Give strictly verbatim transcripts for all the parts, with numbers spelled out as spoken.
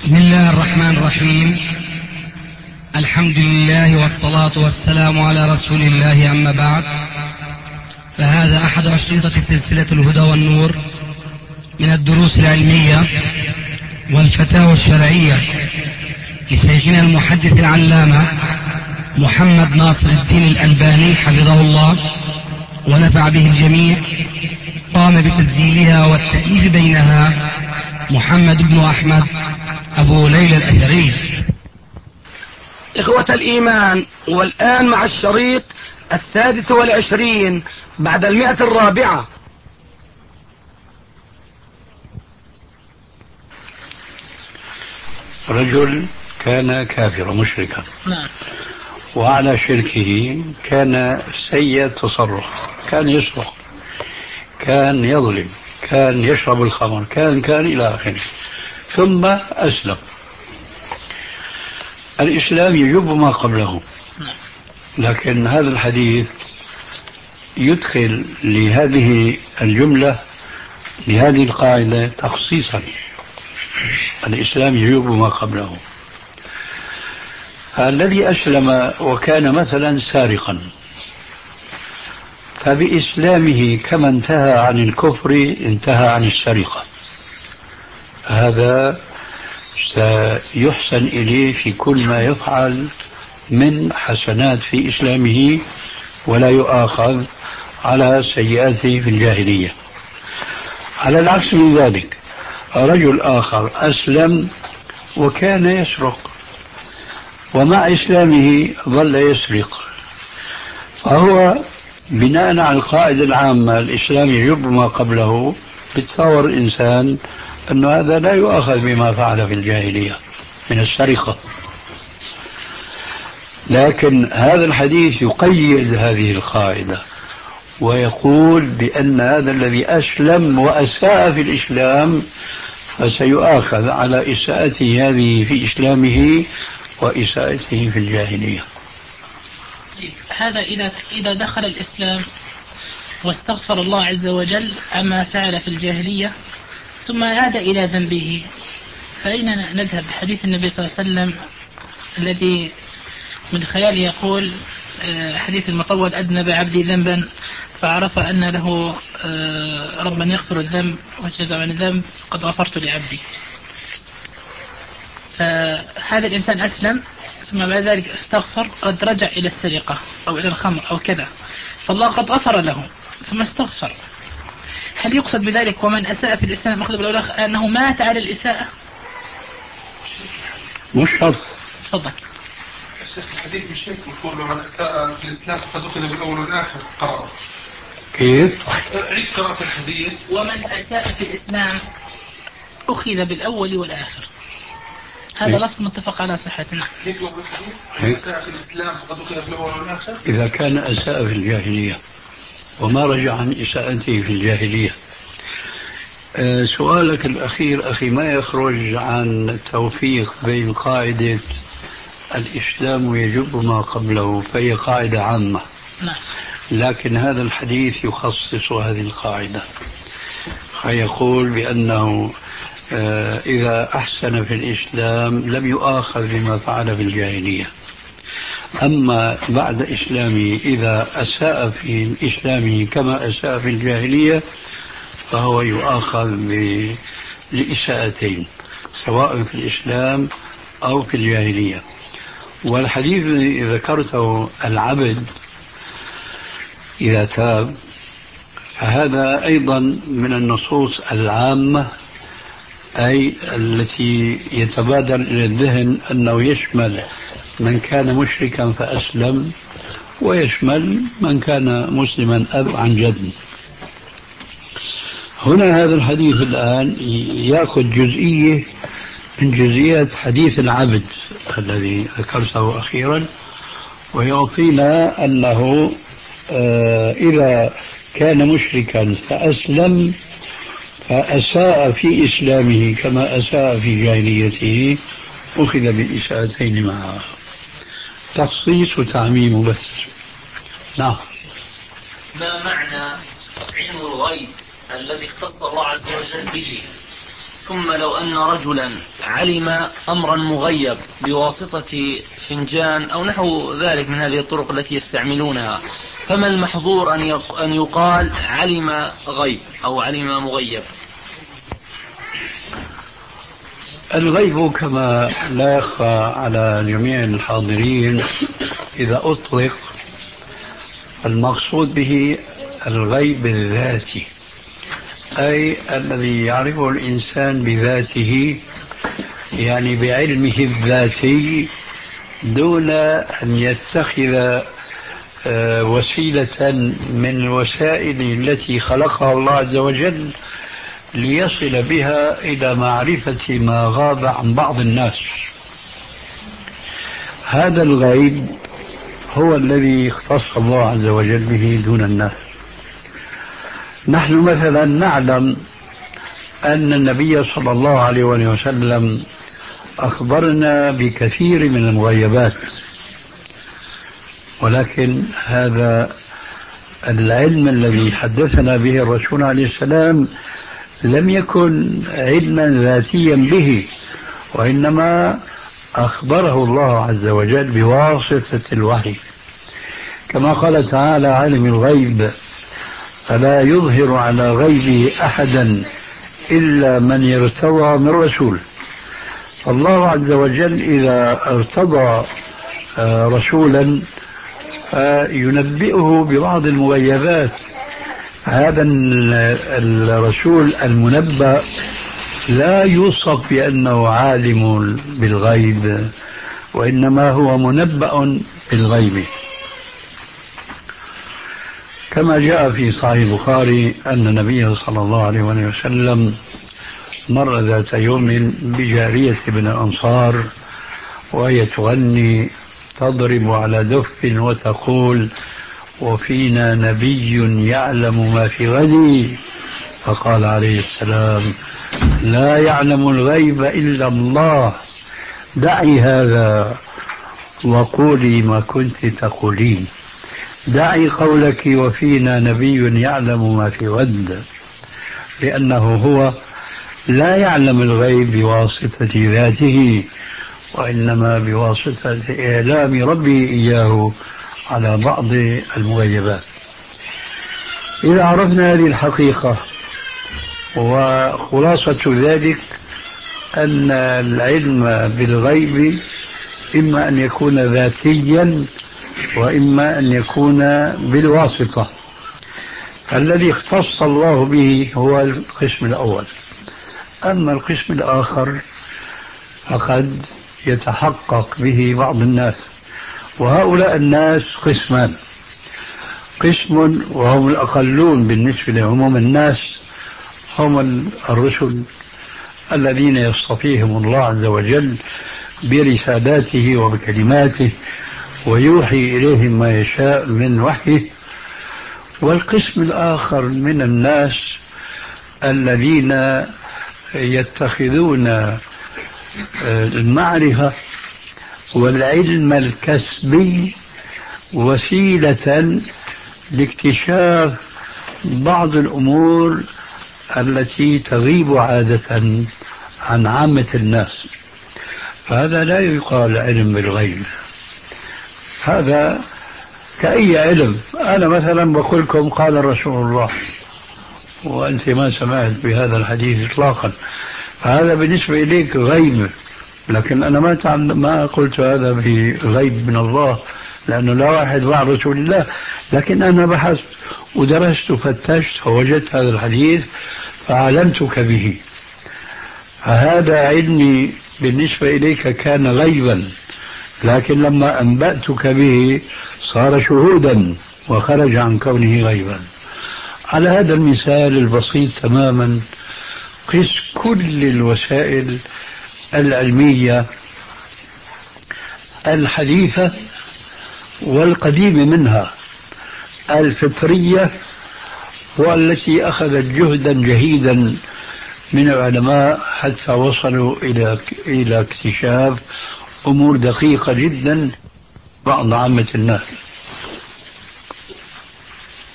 بسم الله الرحمن الرحيم. الحمد لله والصلاة والسلام على رسول الله، أما بعد، فهذا أحد أشرطة سلسلة الهدى والنور من الدروس العلمية والفتاوى الشرعية لشيخنا المحدث العلامة محمد ناصر الدين الألباني حفظه الله ونفع به الجميع. قام بتسجيلها والتأليف بينها محمد بن أحمد أبو ليلى الأثري. إخوة الإيمان، والآن مع الشريط السادس والعشرين بعد المئة الرابعة. رجل كان كافرا مشركا، نعم. وعلى شركه كان سيء التصرف، كان يسرق، كان يظلم، كان يشرب الخمر، كان كان إلى آخره، ثم أسلم. الإسلام يجب ما قبله، لكن هذا الحديث يدخل لهذه الجملة، لهذه القاعدة تخصيصا. الإسلام يجب ما قبله. الذي أسلم وكان مثلا سارقا، فبإسلامه كما انتهى عن الكفر انتهى عن السرقة، هذا سيحسن إليه في كل ما يفعل من حسنات في إسلامه، ولا يؤاخذ على سيئاته في الجاهلية. على العكس من ذلك، رجل آخر أسلم وكان يسرق، ومع إسلامه ظل يسرق، فهو بناء على القاعدة العامة الإسلام يجب ما قبله، بتصور الإنسان أن هذا لا يؤاخذ بما فعل في الجاهلية من السرقة. لكن هذا الحديث يقيد هذه القاعدة ويقول بأن هذا الذي أسلم وأساء في الإسلام فسيؤاخذ على إساءته هذه في إسلامه وإساءته في الجاهلية. هذا إذا إذا دخل الإسلام واستغفر الله عز وجل عما فعل في الجاهلية ثم عاد إلى ذنبه، فأين نذهب؟ حديث النبي صلى الله عليه وسلم الذي من خلاله يقول حديث المطول: أذنب عبدي ذنبا فعرف أن له ربا يغفر الذنب وجزاء عن الذنب قد غفرت لعبدي. فهذا الإنسان أسلم ثم بعد ذلك استغفر، قد رجع إلى السرقة أو إلى الخمر أو كذا، فالله قد غفر له ثم استغفر. هل يقصد بذلك ومن أساء في الإسلام أخذ بالأولاخ أنه مات على الإساءة؟ مش شرط. تفضل. الشيخ الحديث مش هيك يقول من أساء في الإسلام فقد أخذ بالأول والآخر. قرأ كيف؟ عيد قراءة الحديث. ومن أساء في الإسلام أخذ بالأول والآخر، هذا لفظ متفق على صحته. هيك لفظ الحديث. من أساء في الإسلام فقد أخذ بالأول والآخر. إذا كان أساء في الجاهلية وما رجع عن إساءته في الجاهلية. أه سؤالك الأخير أخي ما يخرج عن التوفيق بين قاعدة الإسلام يجب ما قبله، فهي قاعدة عامة، لكن هذا الحديث يخصص هذه القاعدة، فيقول بأنه أه إذا أحسن في الإسلام لم يؤاخذ بما فعل في الجاهلية، أما بعد إسلامه إذا أساء في إسلامه كما أساء في الجاهلية فهو يؤاخذ لإساءتين سواء في الإسلام أو في الجاهلية. والحديث الذي ذكرته العبد إذا تاب فهذا أيضا من النصوص العامة، أي التي يتبادر إلى الذهن أنه يشمل من كان مشركا فأسلم ويشمل من كان مسلما أب عن جد. هنا هذا الحديث الآن يأخذ جزئية من جزئيات حديث العبد الذي ذكرته أخيرا، ويعطينا أنه إذا كان مشركا فأسلم فأساء في إسلامه كما أساء في جاهليته أخذ بالإساءتين معه. تخصيص وتعميم بس. نعم. ما معنى علم الغيب الذي اختص الله عز وجل به ثم لو أن رجلا علم أمرا مغيب بواسطة فنجان أو نحو ذلك من هذه الطرق التي يستعملونها، فما المحظور أن يقال علم غيب أو علم مغيب؟ الغيب كما لا يخفى على جميع الحاضرين إذا أطلق المقصود به الغيب الذاتي، أي الذي يعرفه الإنسان بذاته، يعني بعلمه الذاتي دون أن يتخذ وسيلة من الوسائل التي خلقها الله عز وجل ليصل بها إلى معرفة ما غاب عن بعض الناس. هذا الغيب هو الذي اختص الله عز وجل به دون الناس. نحن مثلا نعلم أن النبي صلى الله عليه وسلم أخبرنا بكثير من المغيبات، ولكن هذا العلم الذي حدثنا به الرسول عليه السلام لم يكن علما ذاتيا به، وإنما أخبره الله عز وجل بواسطة الوحي، كما قال تعالى: عالم الغيب فلا يظهر على غيبه أحدا إلا من ارتضى من رسول. فالله عز وجل إذا ارتضى رسولا ينبئه ببعض المغيبات. هذا الرسول المنبأ لا يوصف بأنه عالم بالغيب، وإنما هو منبأ بالغيب، كما جاء في صحيح البخاري أن النبي صلى الله عليه وسلم مر ذات يوم بجارية من الأنصار وهي تغني تضرب على دف وتقول: وفينا نبي يعلم ما في غد. فقال عليه السلام: لا يعلم الغيب إلا الله، دعي هذا وقولي ما كنت تقولين، دعي قولك وفينا نبي يعلم ما في غد، لأنه هو لا يعلم الغيب بواسطة ذاته، وإنما بواسطة إعلام ربي إياه على بعض المغيبات. إذا عرفنا هذه الحقيقة، وخلاصة ذلك أن العلم بالغيب إما أن يكون ذاتيا وإما أن يكون بالواسطة. الذي اختص الله به هو القسم الأول، أما القسم الآخر فقد يتحقق به بعض الناس، وهؤلاء الناس قسمان: قسم وهم الأقلون بالنسبة لعموم الناس، هم الرسل الذين يصطفيهم الله عز وجل برسالاته وبكلماته ويوحي إليهم ما يشاء من وحيه. والقسم الآخر من الناس الذين يتخذون المعرفة والعلم الكسبي وسيلة لاكتشاف بعض الأمور التي تغيب عادة عن عامة الناس، فهذا لا يقال علم بالغيب. هذا كأي علم. أنا مثلا بقول لكم قال رسول الله وأنت ما سمعت بهذا الحديث إطلاقا، فهذا بالنسبة إليك غيب، لكن أنا ما تعلم ما قلت هذا بغيب من الله، لأنه لا واحد مع رسول الله، لكن أنا بحثت ودرست وفتشت فوجدت هذا الحديث فعلمتك به، فهذا علمي بالنسبة إليك كان غيبا، لكن لما أنبأتك به صار شهودا وخرج عن كونه غيبا. على هذا المثال البسيط تماما قس كل الوسائل العلمية الحديثة والقديمة منها، الفطرية والتي أخذت جهدا جهيدا من العلماء حتى وصلوا إلى إلى اكتشاف أمور دقيقة جدا بعض عامة الناس.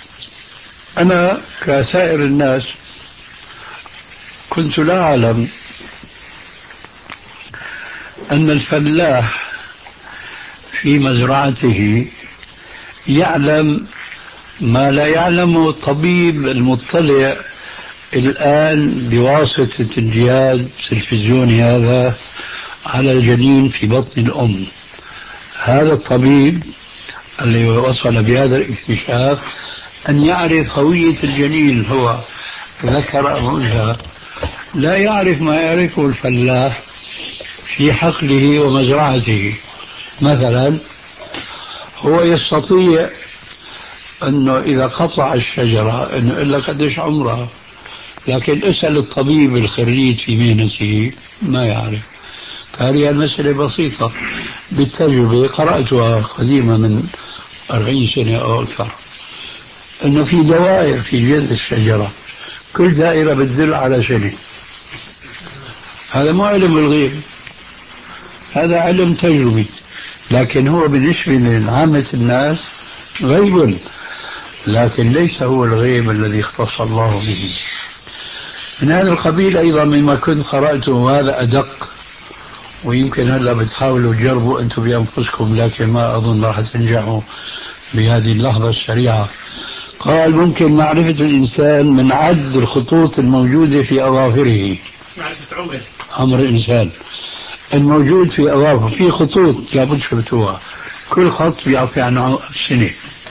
أنا كسائر الناس كنت لا أعلم أن الفلاح في مزرعته يعلم ما لا يعلمه الطبيب المطلع الآن بواسطة الجهاز التلفزيوني هذا على الجنين في بطن الأم. هذا الطبيب اللي وصل بهذا الاكتشاف أن يعرف هوية الجنين هو ذكر أو أنثى، لا يعرف ما يعرفه الفلاح في حقله ومزرعته. مثلا هو يستطيع أنه إذا قطع الشجرة أنه يقول لك قديش عمرها، لكن اسأل الطبيب الخريج في مهنته ما يعرف. هذه المسألة بسيطة بالتجربة قرأتها قديمة من أربعين سنة أو أكثر، أنه في دوائر في جذع الشجرة كل دائرة بتدل على سنة. هذا مو علم بالغيب، هذا علم تجربي، لكن هو بالنسبة لعامة الناس غيب، لكن ليس هو الغيب الذي اختص الله به. من هذا القبيل أيضا مما كنت قرأته، وهذا أدق، ويمكن هلا بتحاولوا تجربوا أنتم بأنفسكم، لكن ما أظن راح تنجحوا بهذه اللحظة السريعة. قال ممكن معرفة الإنسان من عد الخطوط الموجودة في أظافره. معرفة عمر عمر الإنسان الموجود في أظافره، في خطوط لابد شفتوها، كل خط بيعطي عنه سنة.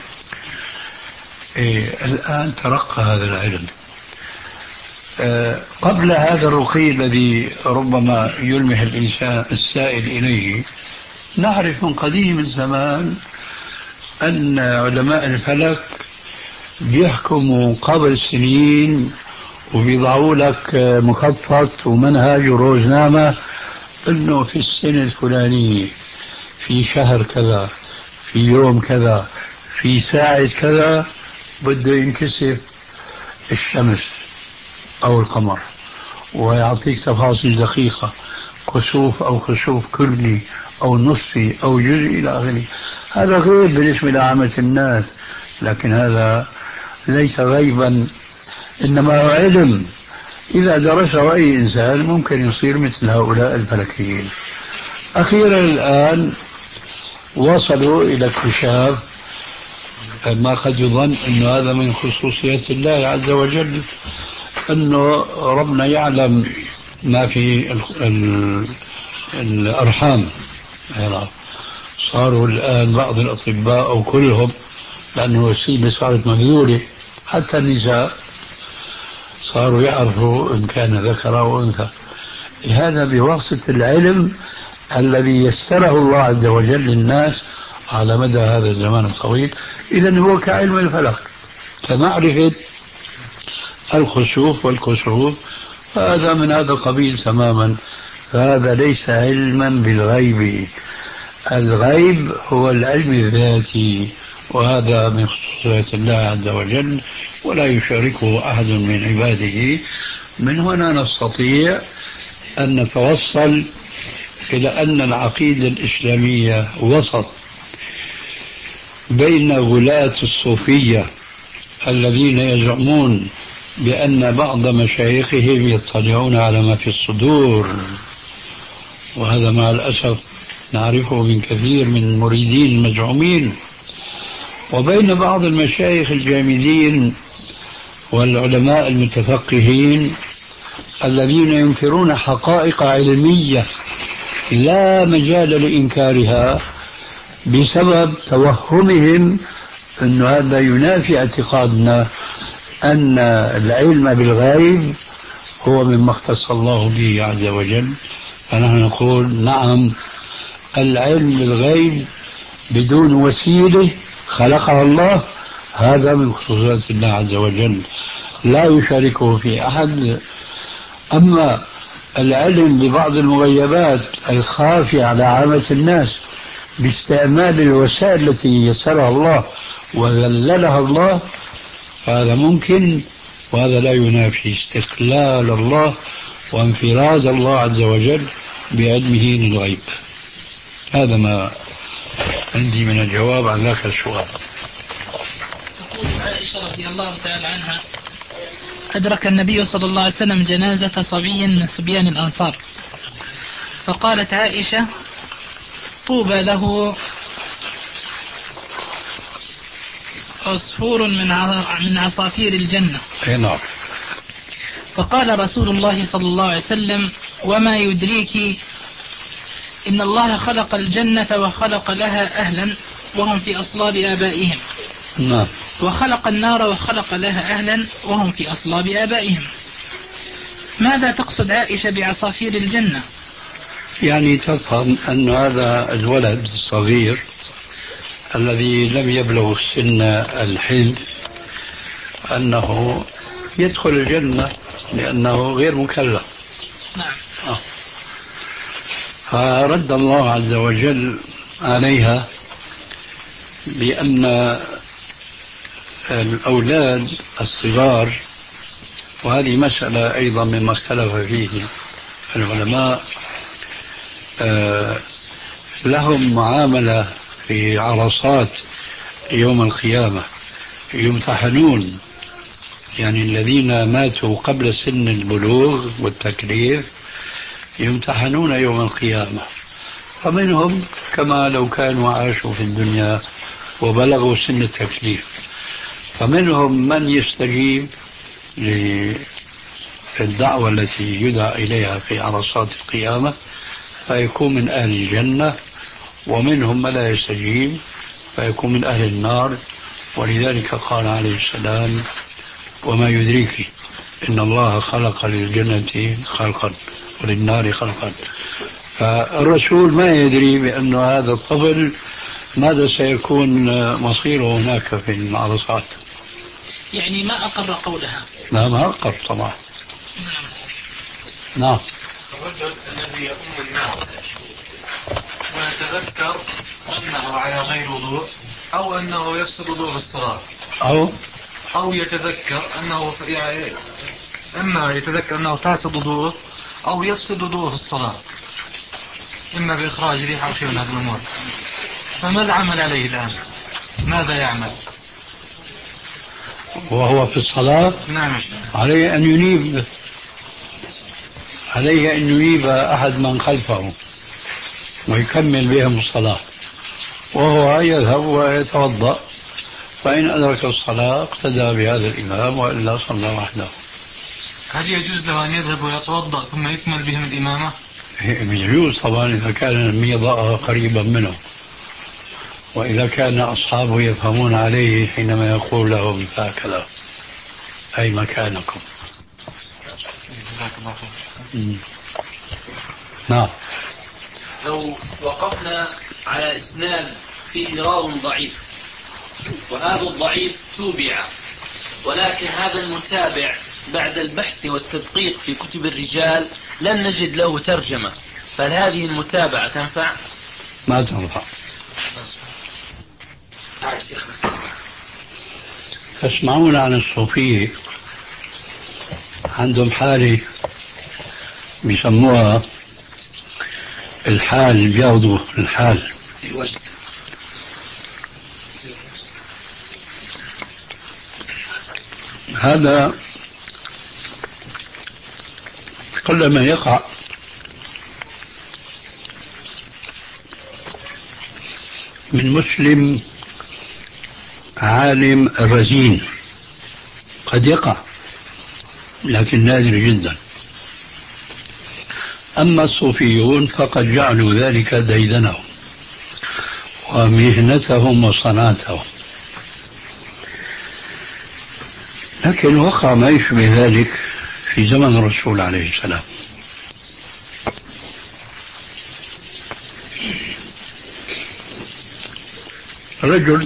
إيه الآن ترقى هذا العلم. أه قبل هذا الرقي الذي ربما يلمح الإنسان السائل إليه، نعرف من قديم الزمان أن علماء الفلك بيحكموا قبل سنين وبيضعوا لك مخطط ومنهج وروزنامة أنه في السنة الفلانية في شهر كذا في يوم كذا في ساعة كذا بده ينكسف الشمس أو القمر، ويعطيك تفاصيل دقيقة، كسوف أو خسوف كلي أو نصفي أو جزئي إلى آخره. هذا غيب بالنسبة لعامة الناس، لكن هذا ليس غيبا، إنما هو علم إذا درسه أي إنسان ممكن يصير مثل هؤلاء الفلكيين. أخيرا الآن وصلوا إلى اكتشاف ما قد يظن أن هذا من خصوصيات الله عز وجل، أنه ربنا يعلم ما في الأرحام. صاروا الآن بعض الأطباء أو كلهم، لأنه الوسيلة صارت مبذولة، حتى النساء صاروا يعرفوا إن كان ذكر أو أنثى. هذا بواسطة العلم الذي يسره الله عز وجل للناس على مدى هذا الزمان الطويل. إذن هو كعلم الفلك، كمعرفة الخسوف والكسوف، هذا من هذا القبيل تماما. هذا ليس علما بالغيب، الغيب هو العلم الذاتي، وهذا من خصوصيات الله عز وجل ولا يشاركه أحد من عباده. من هنا نستطيع أن نتوصل إلى أن العقيدة الإسلامية وسط بين غلاة الصوفية الذين يزعمون بأن بعض مشايخهم يطلعون على ما في الصدور، وهذا مع الأسف نعرفه من كثير من المريدين المزعومين، وبين بعض المشايخ الجامدين والعلماء المتفقهين الذين ينكرون حقائق علمية لا مجال لإنكارها بسبب توهمهم أن هذا ينافي اعتقادنا أن العلم بالغيب هو مما اختص الله به عز وجل. فنحن نقول نعم، العلم بالغيب بدون وسيلة خلقها الله هذا من خصوصيات الله عز وجل، لا يشاركه في أحد. أما العلم ببعض المغيبات الخافية على عامة الناس باستعمال الوسائل التي يسرها الله وذللها الله، هذا ممكن، وهذا لا ينافي استقلال الله وانفراد الله عز وجل بعلمه للغيب. هذا ما عندي من الجواب عن ذاك السؤال. تقول عائشة رضي الله تعالى عنها: أدرك النبي صلى الله عليه وسلم جنازة صبي من صبيان الأنصار، فقالت عائشة: طوبى له عصفور من من عصافير الجنة. نعم. فقال رسول الله صلى الله عليه وسلم: وما يدريك إن الله خلق الجنة وخلق لها أهلا وهم في أصلاب آبائهم. نعم. وخلق النار وخلق لها أهلا وهم في أصلاب آبائهم. ماذا تقصد عائشة بعصافير الجنة؟ يعني تفهم أن هذا الولد الصغير الذي لم يبلغ سن الحلم أنه يدخل الجنة لأنه غير مكلف. نعم. آه. فرد الله عز وجل عليها بأن الأولاد الصغار، وهذه مسألة أيضا مما اختلف فيه العلماء، لهم معاملة في عرصات يوم القيامة، يمتحنون. يعني الذين ماتوا قبل سن البلوغ والتكليف يمتحنون يوم القيامة، فمنهم كما لو كانوا عاشوا في الدنيا وبلغوا سن التكليف، فمنهم من يستجيب للدعوة التي يدعى إليها في عرصات القيامة فيكون من أهل الجنة، ومنهم من لا يستجيب فيكون من أهل النار. ولذلك قال عليه السلام: وما يدريك إن الله خلق للجنة خلقا وللنار خلقا. فالرسول ما يدري بأن هذا الطفل ماذا سيكون مصيره هناك في العرصات. يعني ما أقر قولها. لا، ما أقر طبعا. نعم. نعم. الرجل الذي يؤم الناس ويتذكر أنه على غير وضوء أو أنه يفسد وضوء الصلاة، أو أو يتذكر أنه يعني إما يتذكر أنه فاسد وضوءه أو يفسد وضوءه في الصلاة، إما بإخراج ريح أو شيء من هذه الأمور، فما العمل عليه الآن؟ ماذا يعمل وهو في الصلاة؟ نعم. عليه أن ينيب عليه أن ينيب أحد من خلفه ويكمل بهم الصلاة، وهو يذهب ويتوضأ، فإن أدرك الصلاة اقتدى بهذا الإمام وإلا صلى وحده. هل يجوز له أن يذهب ويتوضأ ثم يكمل بهم الإمامة؟ يجوز طبعا إذا كان الميضاء قريبا منه، وإذا كان أصحابه يفهمون عليه حينما يقول لهم هكذا: أي مكانكم. نعم. لو وقفنا على إسناد فيه راو ضعيف، وهذا الضعيف توبع، ولكن هذا المتابع بعد البحث والتدقيق في كتب الرجال لم نجد له ترجمة، فهل هذه المتابعة تنفع؟ ما تنفع. تسمعون عن الصوفية عندهم حالة بيسموها الحال، بياخذوا الحال. هذا قلما يقع من مسلم عالم رزين، قد يقع لكن نادر جدا. أما الصوفيون فقد جعلوا ذلك ديدنهم ومهنتهم وصنعتهم، لكن وقع ما يشبه ذلك في زمن الرسول عليه السلام. رجل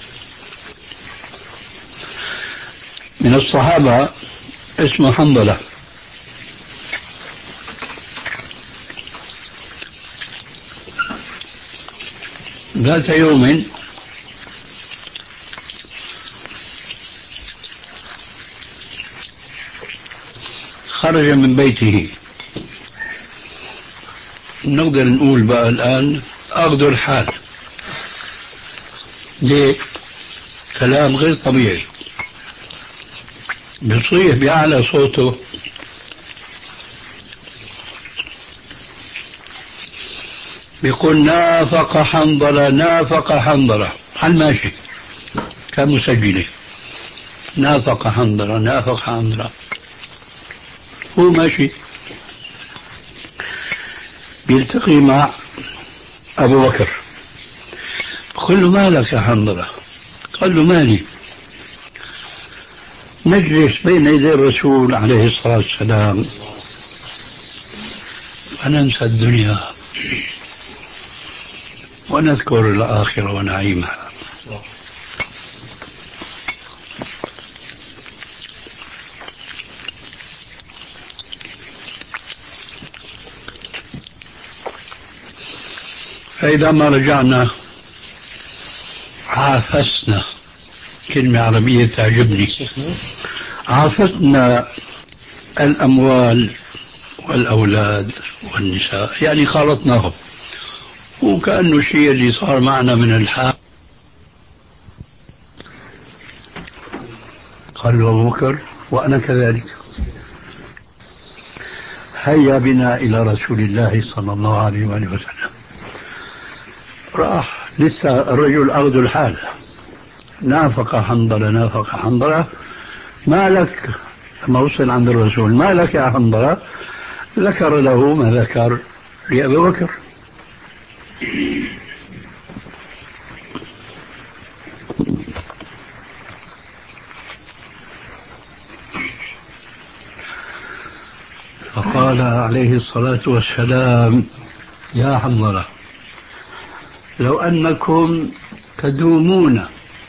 من الصحابة اسمه حنظلة، ذات يوم خرج من بيته، نقدر نقول بقى الآن أخذوا الحال، ليه؟ كلام غير طبيعي، بيصيح بأعلى صوته: بيقول نافق حنظلة نافق حنظلة على الماشي كان مسجله نافق حنظلة نافق حنظلة هو ماشي بيلتقي مع أبو بكر قال له ما لك يا حنظلة؟ قال له مالي نجلس بين يدي الرسول عليه الصلاة والسلام وننسى الدنيا ونذكر الآخرة ونعيمها. فإذا ما رجعنا عافسنا، كلمة عربية تعجبني، عافسنا الأموال والأولاد والنساء، يعني خالطناهم، وكأنه الشيء اللي صار معنا من الحال. قال له أبو بكر وأنا كذلك، هيا بنا إلى رسول الله صلى الله عليه وآله وسلم. راح لسه الرجل أخذ الحال، نافق حنظلة نافق حنظلة، ما لك؟ لما وصل عند الرسول ما لك يا حنظلة؟ ذكر له ما ذكر لأبي بكر. فقال عليه الصلاة والسلام يا حنظلة لو أنكم تدومون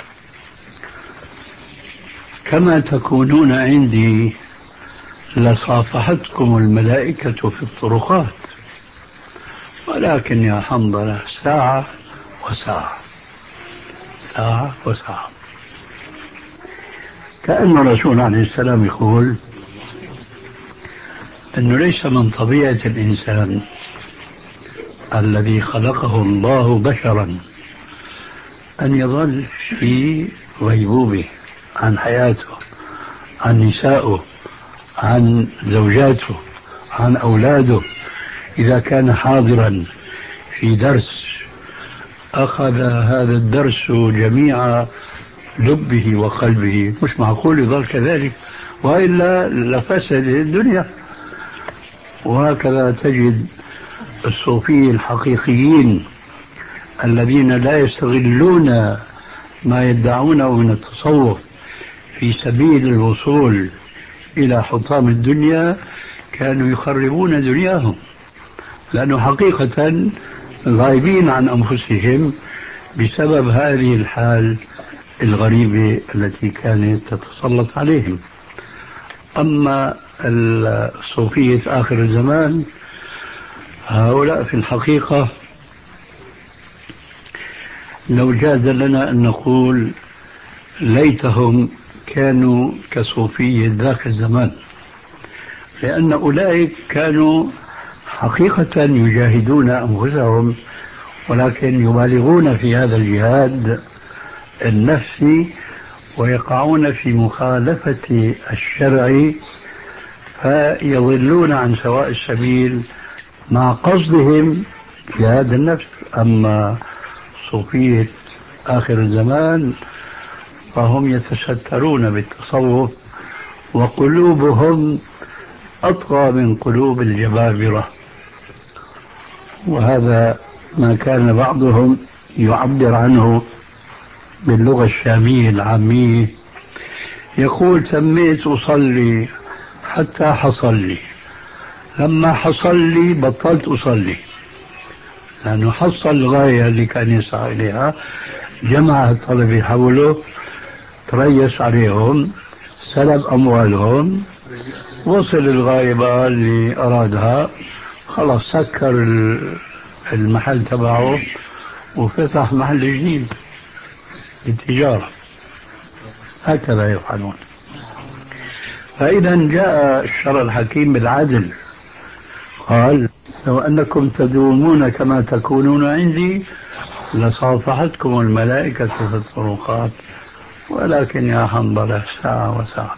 كما تكونون عندي لصافحتكم الملائكة في الطرقات، ولكن يا حنظلة ساعة وساعة ساعة وساعة. كأن الرسول عليه السلام يقول أنه ليس من طبيعة الإنسان الذي خلقه الله بشرا أن يظل في غيبوبة عن حياته، عن نسائه، عن زوجاته، عن أولاده. إذا كان حاضرا في درس أخذ هذا الدرس جميع لبه وقلبه، مش معقول يظل كذلك، وإلا لفسد الدنيا. وهكذا تجد الصوفيين الحقيقيين الذين لا يستغلون ما يدعونه من التصوف في سبيل الوصول إلى حطام الدنيا، كانوا يخربون دنياهم، لأنه حقيقة غايبين عن أنفسهم بسبب هذه الحال الغريبة التي كانت تتسلط عليهم. أما الصوفية آخر الزمان هؤلاء في الحقيقة لو جاز لنا أن نقول ليتهم كانوا كصوفية ذاك الزمان، لأن أولئك كانوا حقيقة يجاهدون أنفسهم، ولكن يبالغون في هذا الجهاد النفسي ويقعون في مخالفة الشرع، فيضلون عن سواء السبيل مع قصدهم جهاد النفس. أما صوفية آخر الزمان فهم يتسترون بالتصوف، وقلوبهم أطغى من قلوب الجبابرة. وهذا ما كان بعضهم يعبر عنه باللغة الشامية العامية، يقول سميت أصلي حتى حصل لي، لما حصل لي بطلت أصلي، لأنه حصل الغاية اللي كان يسعى إليها، جمع الطلبة حوله، تريس عليهم، سلب أموالهم، وصل الغاية بقى اللي أرادها، خلاص سكر المحل تبعه وفتح محل جديد للتجارة. هكذا يفعلون. فإذا جاء الشرع الحكيم بالعدل، قال لو أنكم تدومون كما تكونون عندي لصافحتكم الملائكة في الطرقات، ولكن يا حنظلة ساعة وساعة.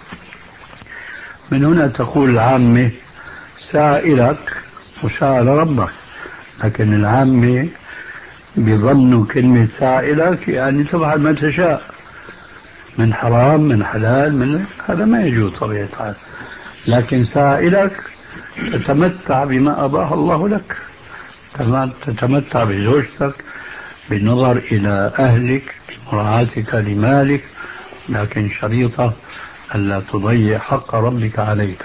من هنا تقول العامة ساعة إلك وساعة لربك، لكن العامة بظنوا كلمة سائلك يعني تفعل ما تشاء من حرام من حلال من هذا ما يجوز طبيعة الحال. لكن سائلك تتمتع بما أباح الله لك، تتمتع بزوجتك بالنظر إلى أهلك بمراعاتك لمالك، لكن شريطة ألا تضيع حق ربك عليك.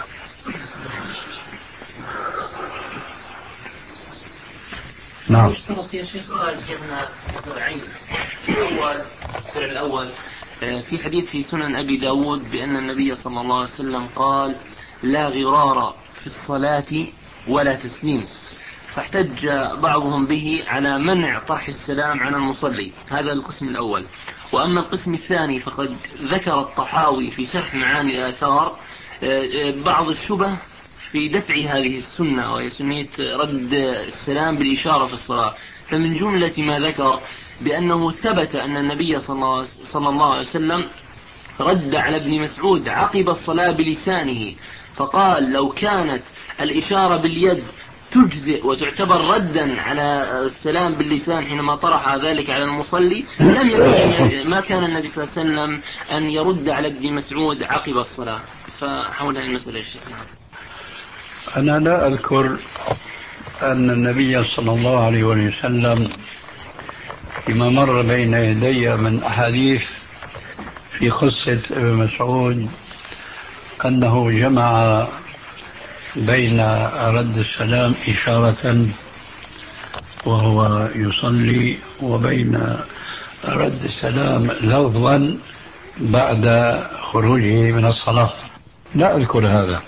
نعم. يشترط يا شيخ سؤال شيخنا فرعين. الأول السؤال الأول في حديث في سنن أبي داود بأن النبي صلى الله عليه وسلم قال لا غرار في الصلاة ولا تسليم، فاحتج بعضهم به على منع طرح السلام على المصلي. هذا القسم الأول. وأما القسم الثاني فقد ذكر الطحاوي في شرح معاني الآثار بعض الشبه في دفع هذه السنة، وهي سنية رد السلام بالإشارة في الصلاة. فمن جملة ما ذكر بأنه ثبت أن النبي صلى الله عليه وسلم رد على ابن مسعود عقب الصلاة بلسانه، فقال لو كانت الإشارة باليد تجزئ وتعتبر ردا على السلام باللسان حينما طرح ذلك على المصلي لم يكن ما كان النبي صلى الله عليه وسلم أن يرد على ابن مسعود عقب الصلاة. فحول هذه المسألة يا شيخ. أنا لا أذكر أن النبي صلى الله عليه وسلم فيما مر بين يدي من أحاديث في قصة ابن مسعود أنه جمع بين رد السلام إشارة وهو يصلي وبين رد السلام لفظا بعد خروجه من الصلاة. لا أذكر هذا،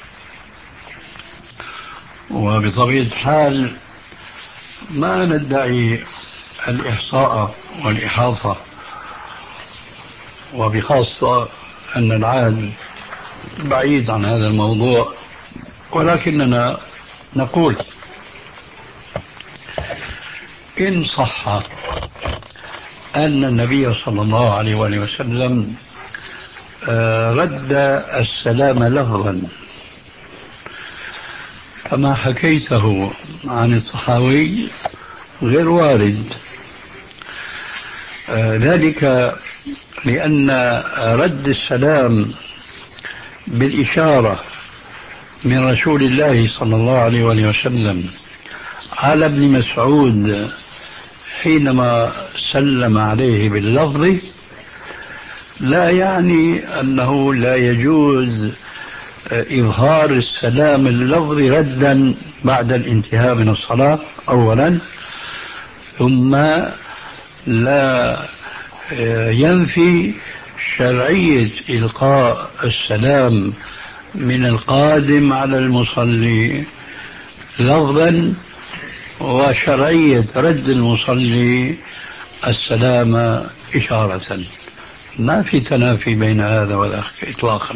وبطبيعة الحال ما ندعي الإحصاء والإحاطة، وبخاصة أن العالم بعيد عن هذا الموضوع، ولكننا نقول إن صح أن النبي صلى الله عليه وسلم رد السلام لفظا فما حكيته عن الطحاوي غير وارد، ذلك لأن رد السلام بالإشارة من رسول الله صلى الله عليه وسلم على ابن مسعود حينما سلم عليه باللفظ لا يعني أنه لا يجوز إظهار السلام اللفظي ردا بعد الانتهاء من الصلاة أولا، ثم لا ينفي شرعية إلقاء السلام من القادم على المصلي لفظا وشرعية رد المصلي السلام إشارة. ما في تنافي بين هذا والآخر إطلاقا.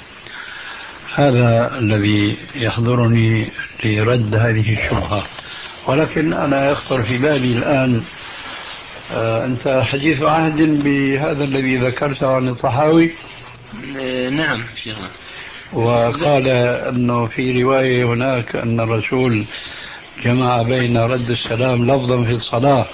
هذا الذي يحضرني لرد هذه الشبهة. ولكن أنا يخطر في بالي الآن آه أنت حديث عهد بهذا الذي ذكرته عن الطحاوي؟ نعم شيخنا. وقال أنه في رواية هناك أن الرسول جمع بين رد السلام لفظا في الصلاة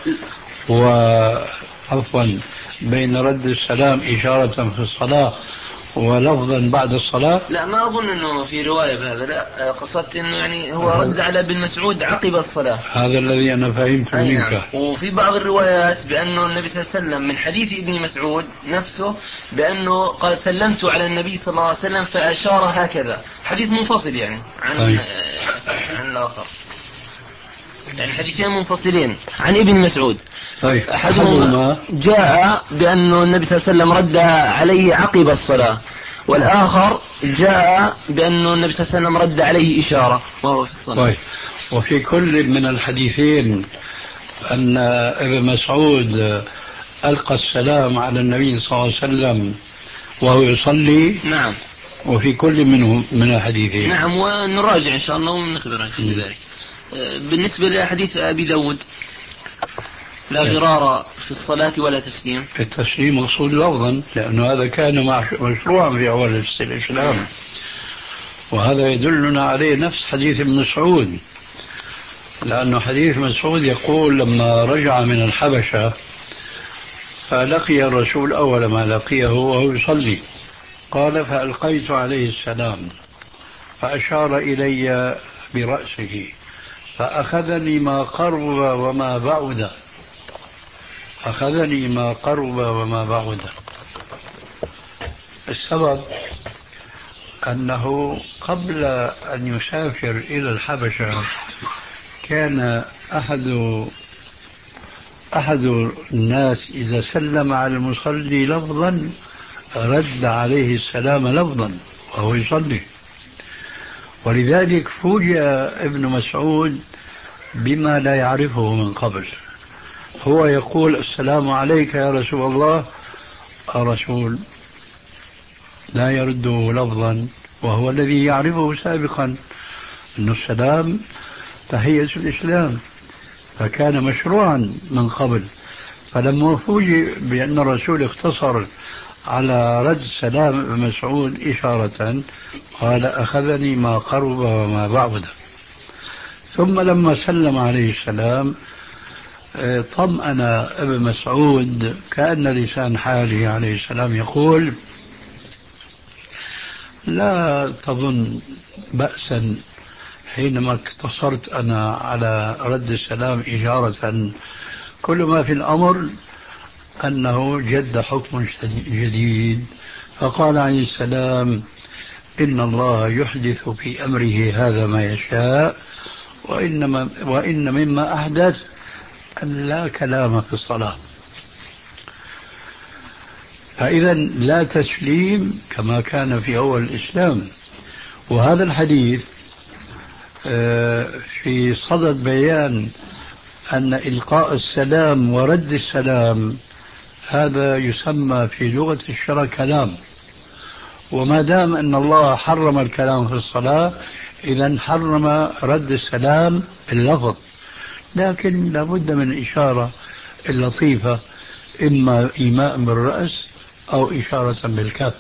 وعفوا بين رد السلام إشارة في الصلاة ولفظا بعد الصلاة. لا ما أظن أنه في رواية بهذا، لا قصدت أنه يعني هو رد على ابن مسعود عقب الصلاة. هذا الذي أنا فهمت منك. نعم. وفي بعض الروايات بأنه النبي صلى الله عليه وسلم من حديث ابن مسعود نفسه بأنه قال سلمت على النبي صلى الله عليه وسلم فأشار هكذا، حديث منفصل يعني عن أي. عن الآخر، يعني حديثين منفصلين عن ابن مسعود. طيب. أحدهما جاء بأنه النبي صلى الله عليه وسلم رد عليه عقب الصلاة، والآخر جاء بأنه النبي صلى الله عليه وسلم رد عليه إشارة وهو في الصلاة. طيب. وفي كل من الحديثين أن ابن مسعود ألقى السلام على النبي صلى الله عليه وسلم وهو يصلي. نعم. وفي كل منهم من الحديثين. نعم، ونراجع إن شاء الله ونخبرك بذلك. بالنسبة لحديث أبي داود لا غرار في الصلاة ولا تسليم، التسليم مقصود لفظا لأنه هذا كان مشروعا في أول الإسلام، وهذا يدلنا عليه نفس حديث ابن مسعود. لأنه حديث مسعود يقول لما رجع من الحبشة فلقي الرسول أول ما لقيه وهو يصلي، قال فألقيت عليه السلام فأشار إلي برأسه فأخذني ما قرب وما بعد، أخذني ما قرب وما بعد. السبب أنه قبل أن يسافر إلى الحبشة كان أحد أحد الناس إذا سلم على المصلي لفظا رد عليه السلام لفظا وهو يصلي، ولذلك فوجئ ابن مسعود بما لا يعرفه من قبل. هو يقول السلام عليك يا رسول الله، الرسول لا يرده لفظا وهو الذي يعرفه سابقا أن السلام تحية الإسلام، فكان مشروعا من قبل. فلما فوجئ بأن الرسول اقتصر على رد سلام ابن مسعود إشارة قال أخذني ما قرب وما بعد. ثم لما سلم عليه السلام طمأن ابن مسعود كأن لسان حاله عليه السلام يقول لا تظن بأسا حينما اقتصرت أنا على رد السلام إشارة، كل ما في الأمر أنه جد حكم جديد. فقال عليه السلام إن الله يحدث في أمره هذا ما يشاء، وإنما وإن مما أحدث أن لا كلام في الصلاة. فإذا لا تسليم كما كان في أول الإسلام. وهذا الحديث في صدد بيان أن إلقاء السلام ورد السلام هذا يسمى في لغة الشرع كلام، وما دام أن الله حرم الكلام في الصلاة إذن حرم رد السلام باللفظ، لكن لابد من الإشارة اللطيفة إما إيماء بالرأس أو إشارة بالكف.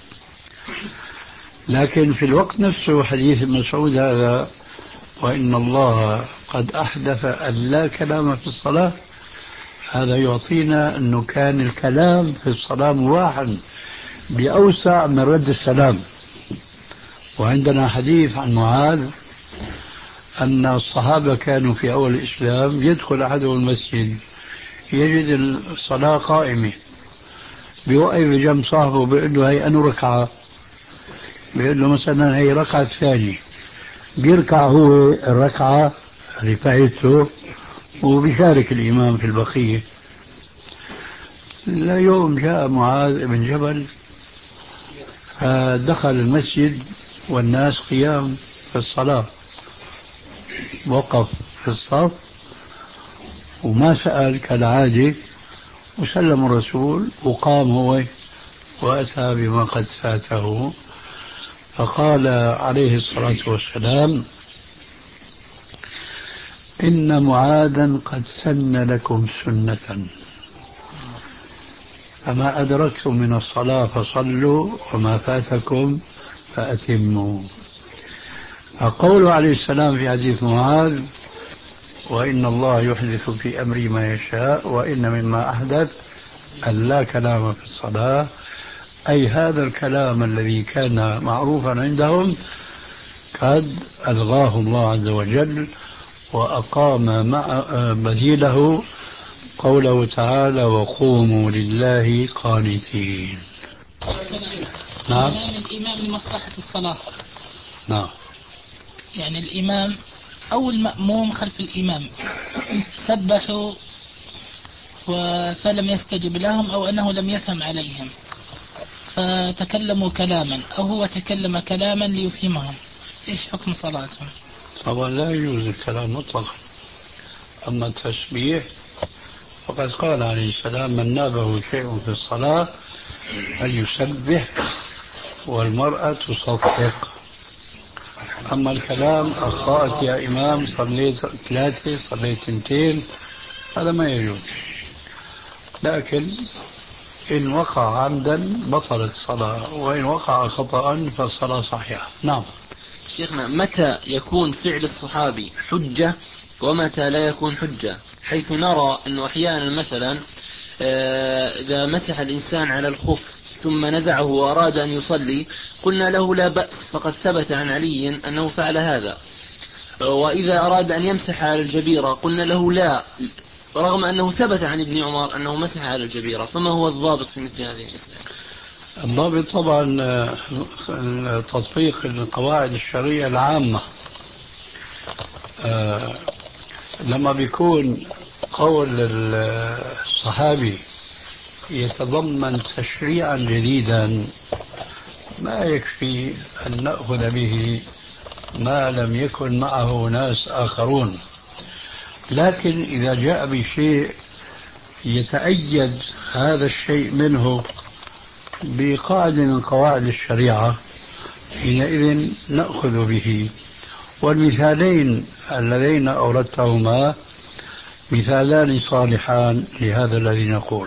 لكن في الوقت نفسه حديث مسعود هذا وإن الله قد أحدث أن لا كلام في الصلاة، هذا يعطينا أنه كان الكلام في الصلاة مباحا بأوسع من رد السلام. وعندنا حديث عن معاذ أن الصحابة كانوا في أول الإسلام يدخل أحدهم المسجد يجد الصلاة قائمة، بيوقف بجنب صاحبه بيقول له هي أنو ركعة، بيقول له مثلا هي ركعة ثانية، بيركع هو الركعة اللي فاتته وبيشارك الإمام في البقية. لا يوم جاء معاذ بن جبل فدخل المسجد والناس قيام في الصلاة، وقف في الصف وما سأل كالعادة، وسلم الرسول وقام هو وأتى بما قد فاته. فقال عليه الصلاة والسلام إن معاذا قد سن لكم سنة فما أدركتم من الصلاة فصلوا وما فاتكم فأتموا. فقوله عليه السلام في حديث معاذ وإن الله يحدث في أمري ما يشاء وإن مما أحدث أن لا كلام في الصلاة، أي هذا الكلام الذي كان معروفا عندهم قد ألغاه الله عز وجل وأقام مع بديله قوله تعالى وقوموا لله قانتين. نعم. كلام الإمام لمصلحة الصلاة. نعم. يعني الإمام أو المأموم خلف الإمام سبحوا فلم يستجب لهم أو أنه لم يفهم عليهم فتكلموا كلاما أو هو تكلم كلاما ليفهمهم، إيش حكم صلاتهم؟ طبعا لا يجوز الكلام مطلقا. أما التسبيح فقد قال عليه السلام من نابه شيء في الصلاة فليسبح والمرأة تصفق. أما الكلام أخطأت يا إمام صليت ثلاثة صليت اثنتين هذا ما يجوز، لكن إن وقع عمدا بطلت الصلاة وإن وقع خطأ فالصلاة صحيحة. نعم. شيخنا متى يكون فعل الصحابي حجة ومتى لا يكون حجة، حيث نرى أنه أحيانا مثلا إذا مسح الإنسان على الخف ثم نزعه وأراد أن يصلي قلنا له لا بأس، فقد ثبت عن علي أنه فعل هذا. وإذا أراد أن يمسح على الجبيرة قلنا له لا، رغم أنه ثبت عن ابن عمر أنه مسح على الجبيرة. فما هو الضابط في مثل هذه المسألة؟ الضابط طبعا تطبيق القواعد الشرعية العامة. أه لما بيكون قول الصحابي يتضمن تشريعا جديدا ما يكفي أن نأخذ به ما لم يكن معه ناس آخرون، لكن إذا جاء بشيء يتأيد هذا الشيء منه بقاعدة من قواعد الشريعة حينئذ نأخذ به. والمثالين اللذين أوردتهما مثالان صالحان لهذا الذي نقول.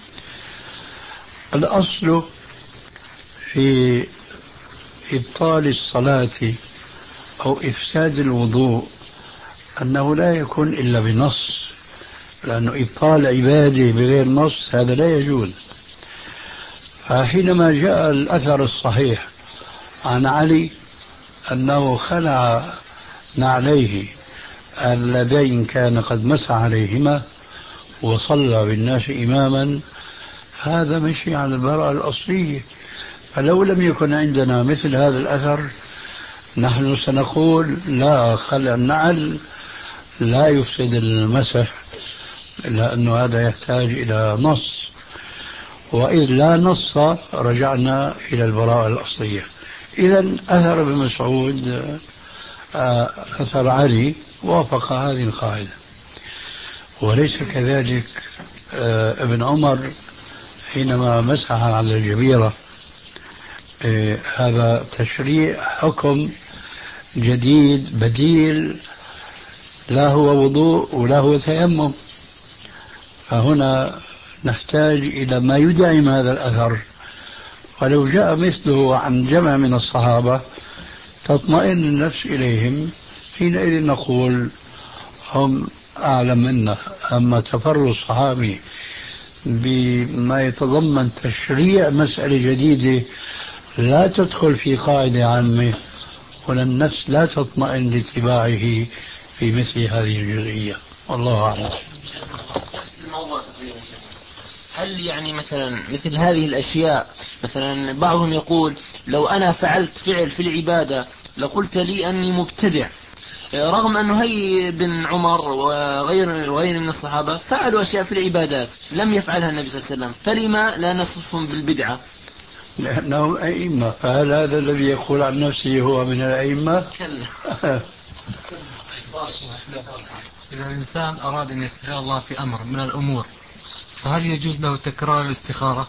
الأصل في إبطال الصلاة أو إفساد الوضوء أنه لا يكون إلا بنص، لأنه إبطال عبادة بغير نص هذا لا يجوز. فحينما جاء الأثر الصحيح عن علي أنه خلع نعليه اللذين كان قد مسح عليهما وصلى بالناس إماما، هذا مشي عن البراءة الأصلية. فلو لم يكن عندنا مثل هذا الأثر نحن سنقول لا، خلع النعل لا يفسد المسح، لأنه هذا يحتاج إلى نص، وإذ لا نص رجعنا إلى البراءة الأصلية. إذن أثر ابن مسعود أثر علي وافق هذه القاعدة. وليس كذلك ابن عمر حينما مسح على الجبيرة، هذا تشريع حكم جديد بديل، لا هو وضوء ولا هو تيمم. فهنا نحتاج إلى ما يدعم هذا الأثر، ولو جاء مثله عن جمع من الصحابة تطمئن النفس إليهم، حينئذ نقول هم أعلم منا. أما تفرد الصحابي بما يتضمن تشريع مسألة جديدة لا تدخل في قاعدة عامة، ولا النفس لا تطمئن لاتباعه في مثل هذه الجزئية. والله أعلم. هل يعني مثلا مثل هذه الأشياء، مثلا بعضهم يقول لو أنا فعلت فعل في العبادة لقلت لي أني مبتدع، رغم أنه هي بن عمر وغير وغير من الصحابة فعلوا أشياء في العبادات لم يفعلها النبي صلى الله عليه وسلم، فلما لا نصفهم بالبدعة؟ لأنهم أئمة. فهل هذا الذي يقول عن نفسه هو من الأئمة؟ كلا. إذا الإنسان أراد أن يستخير الله في أمر من الأمور فهل يجوز له تكرار الاستخارة؟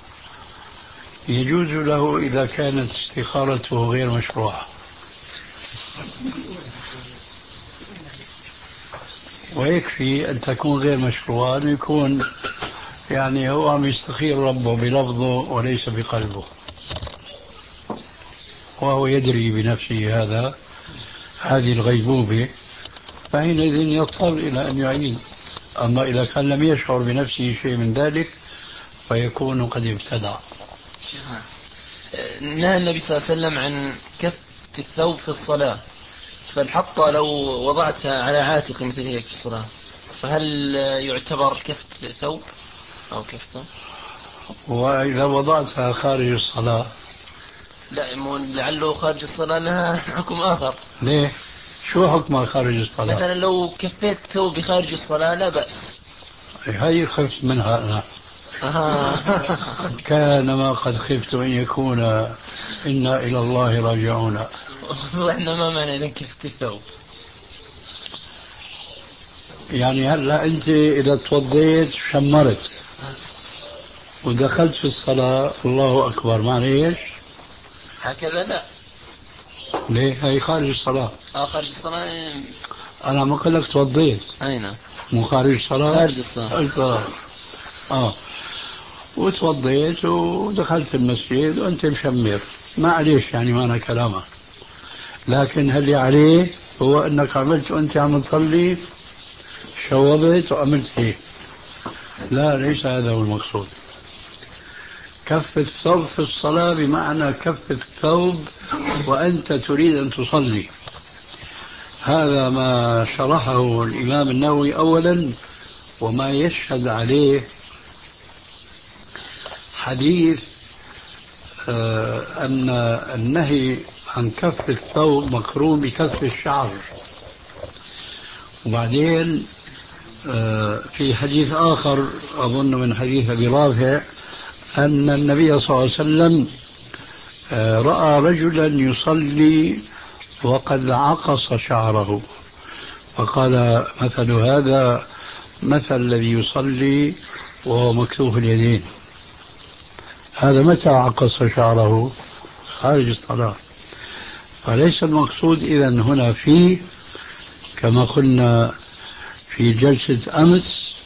يجوز له إذا كانت استخارته غير مشروعة، ويكفي أن تكون غير مشروعة، أن يكون يعني هو عم يستخير ربه بلفظه وليس بقلبه، وهو يدري بنفسه هذا هذه الغيبوبة، فحينئذ يضطر إلى أن يعيد. أما إذا كان لم يشعر بنفسه شيء من ذلك فيكون قد ابتدع. نهى النبي صلى الله عليه وسلم عن كفت الثوب في الصلاة، فالحطة لو وضعتها على عاتق مثل هيك في الصلاة فهل يعتبر كفت ثوب أو كفته؟ وإذا وضعتها خارج الصلاة؟ لا، لعله خارج الصلاة لها حكم آخر. ليه؟ شو حكمها خارج الصلاة؟ مثلا لو كفيت ثوبي خارج الصلاة لا بأس. هاي خفت منها أنا. كان ما قد خفت أن يكون إنا إلى الله راجعون. وإحنا ما معنى إذا كفت الثوب؟ يعني هلا أنت إذا توضيت شمرت ودخلت في الصلاة الله أكبر، معنى إيش؟ هكذا لا. ليه؟ هي خارج الصلاة. آه خارج الصلاة. أنا ما قلت لك توضيت. أي نعم. مو خارج الصلاة. خارج الصلاة. الصلاة. آه. وتوضيت ودخلت المسجد وأنت مشمر، ما عليش يعني ما أنا كلامه. لكن هل عليه هو أنك عملت وأنت عم تصلي شوبت وعملت هيك. لا، ليس هذا هو المقصود. كف الثوب في الصلاة بمعنى كف الثوب وأنت تريد أن تصلي. هذا ما شرحه الإمام النووي أولا، وما يشهد عليه حديث آه أن النهي عن كف الثوب مقرون بكف الشعر. وبعدين آه في حديث آخر أظن من حديث أبي رافع أن النبي صلى الله عليه وسلم آه رأى رجلا يصلي وقد عقص شعره، فقال مثل هذا مثل الذي يصلي وهو مكتوف اليدين. هذا متى عقص شعره؟ خارج الصلاة. فليس المقصود إذن هنا فيه كما قلنا في جلسة أمس: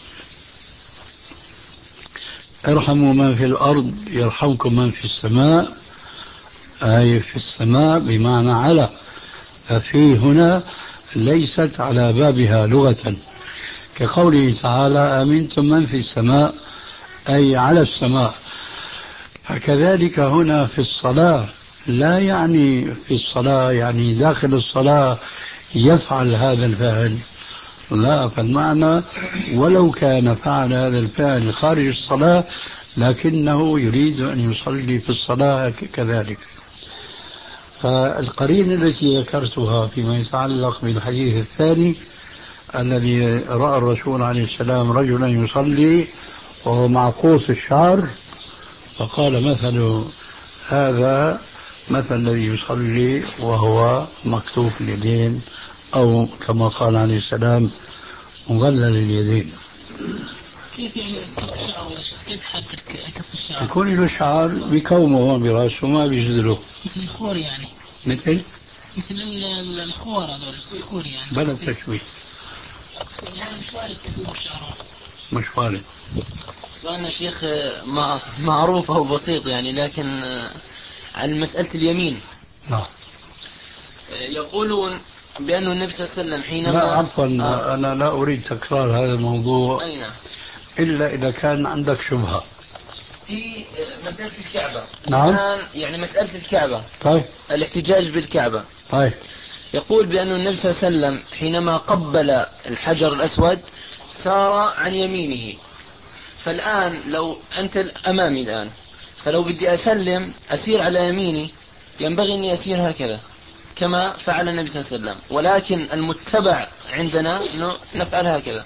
ارحموا من في الأرض يرحمكم من في السماء، أي في السماء بمعنى على. ففي هنا ليست على بابها لغة، كقوله تعالى: أمنتم من في السماء، أي على السماء. فكذلك هنا في الصلاة لا يعني في الصلاة يعني داخل الصلاة يفعل هذا الفعل، لا، فالمعنى ولو كان فعل هذا الفعل خارج الصلاة لكنه يريد أن يصلي في الصلاة كذلك. فالقرينة التي ذكرتها فيما يتعلق بالحديث الثاني الذي رأى الرسول عليه السلام رجلا يصلي وهو معقوس الشعر، فقال مثل هذا مثل الذي يصلي وهو مكتوف اليدين، أو كما قال عليه السلام مغلل اليدين. كيف يعني كف الشعر يا شيخ؟ كيف حالة كف الشعر؟ يكون له شعر بكومه هون براسه ما بيجدله، مثل الخور يعني. مثل مثل الخور، هذول الخور يعني. بلا تشويه. يعني مش وارد تكون شعره. مش وارد. سؤالنا شيخ معروف أو بسيط يعني، لكن عن مسألة اليمين. نعم. يقولون بأن النبي صلى الله عليه وسلم حينما لا عفوا آه. أنا لا أريد تكرار هذا الموضوع أين؟ إلا إذا كان عندك شبهة في مسألة الكعبة. نعم. الآن يعني مسألة الكعبة، طيب. الاحتجاج بالكعبة. طيب. يقول بأن النبي صلى الله عليه وسلم حينما قبل الحجر الأسود سار عن يمينه، فالآن لو أنت أمامي الآن، فلو بدي أسلم أسير على يميني ينبغي أني أسير هكذا كما فعل النبي صلى الله عليه وسلم، ولكن المتبع عندنا أنه نفعل هكذا.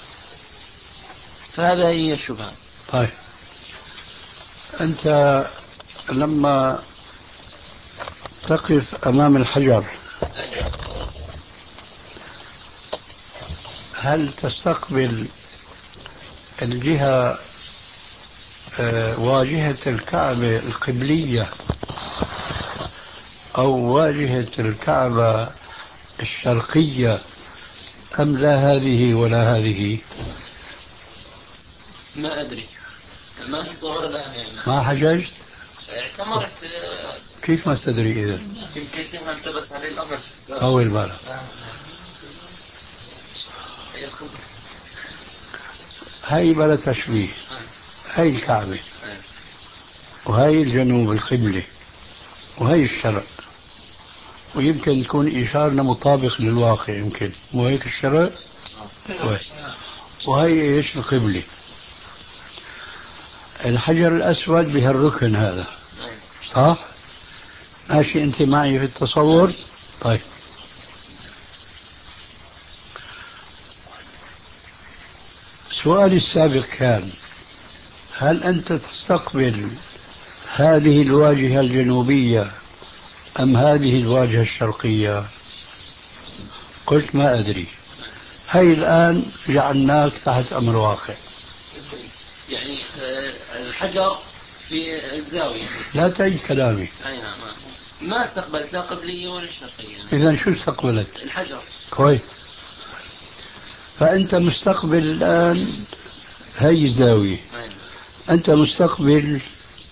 فهذا هي الشبهة. طيب أنت لما تقف أمام الحجر هل تستقبل الجهة آه واجهة الكعبة القبلية أو واجهة الكعبة الشرقية أم لا هذه ولا هذه؟ ما أدري، ما تصور الآن يعني. ما حججت؟ اعتمرت. كيف ما تدري إذا؟ يمكن شيء ما التبس عليه الأمر في السؤال. أول بالك. هاي بلا تشبيه. هاي الكعبة وهاي الجنوب القبلة وهي الشرق، ويمكن تكون إشارة مطابق للواقع، يمكن مو هيك الشرق وهي, وهي إيش القبلة. الحجر الأسود بهالركن هذا صح؟ ماشي أنت معي في التصور؟ طيب سؤالي السابق كان: هل أنت تستقبل هذه الواجهة الجنوبية أم هذه الواجهة الشرقية؟ قلت ما أدري. هاي الآن جعلناك تحت أمر واقع. يعني الحجر في الزاوية. لا تعيد كلامي. أي نعم. ما استقبلت لا قبلية ولا شرقية. إذن شو استقبلت؟ الحجر. كويس. فأنت مستقبل الآن هاي الزاوية. أي. أنت مستقبل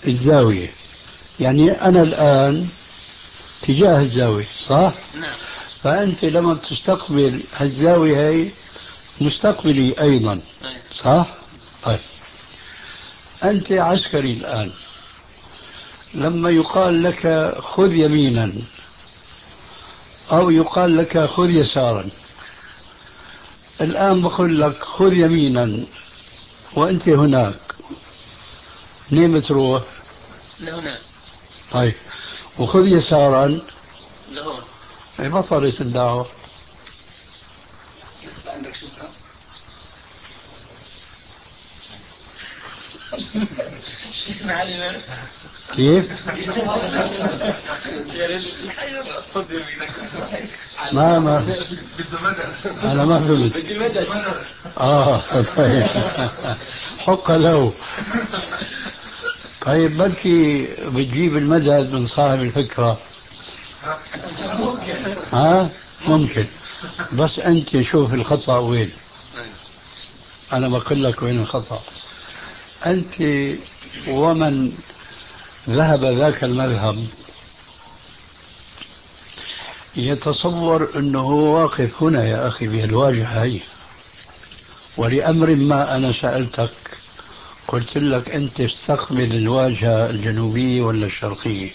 الزاوية، يعني أنا الآن تجاه الزاوية صح؟ نعم. فأنت لما بتستقبل هالزاوية هي مستقبلي أيضا، صح؟ طيب أنت عسكري الآن، لما يقال لك خذ يمينا أو يقال لك خذ يسارا، الآن بقول لك خذ يمينا وأنت هناك، منين بتروح؟ لهناك. طيب وخذ يسارا لهون. ما صارت الدعوة. لسه عندك شبهة؟ شيخنا علي كيف؟ ما ما أنا ما فهمت. آه طيب حق له. طيب بلكي بتجيب المدد من صاحب الفكرة. ها ممكن، بس أنت شوف الخطأ وين. أنا بقول لك وين الخطأ. أنت ومن ذهب ذاك المذهب يتصور أنه واقف هنا يا أخي بهالواجهة هي، ولأمر ما أنا سألتك قلت لك أنت استقبل الواجهة الجنوبية ولا الشرقية،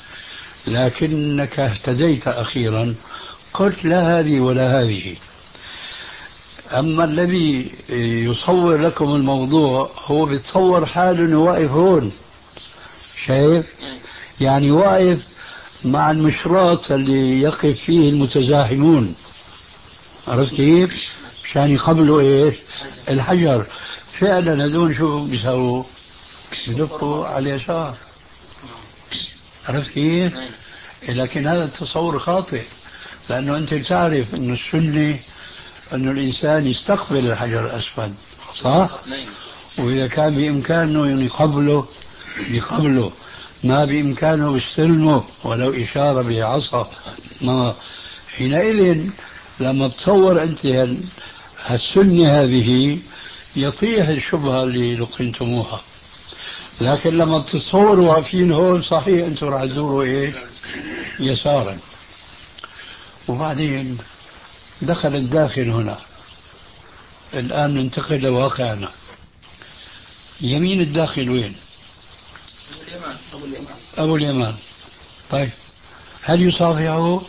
لكنك اهتديت أخيرا قلت لا هذه ولا هذه. أما الذي يصور لكم الموضوع هو بيتصور حاله أنه واقف هون، شايف؟ يعني واقف مع المشراط اللي يقف فيه المتزاحمون، عرفت كيف؟ عشان يقبلوا ايش؟ الحجر. فعلا هذول شو بيسووا؟ بيلفوا على اليسار، عرفت كيف؟ لكن هذا التصور خاطئ، لأنه أنت تعرف أن السنة أن الإنسان يستقبل الحجر الأسود، صح؟ وإذا كان بإمكانه يقبله يقبله، ما بإمكانه يستلمه ولو إشارة بعصا. ما حينئذ لما تصور أنت هالسنة هذه يطيح الشبهة اللي لقنتموها. لكن لما تتصوروا واقفين هون صحيح أنتم راح تزوروا إيه؟ يسارا. وبعدين دخل الداخل هنا. الآن ننتقل لواقعنا. يمين الداخل وين؟ أبو اليمان. أبو اليمان. طيب هل يصافحه؟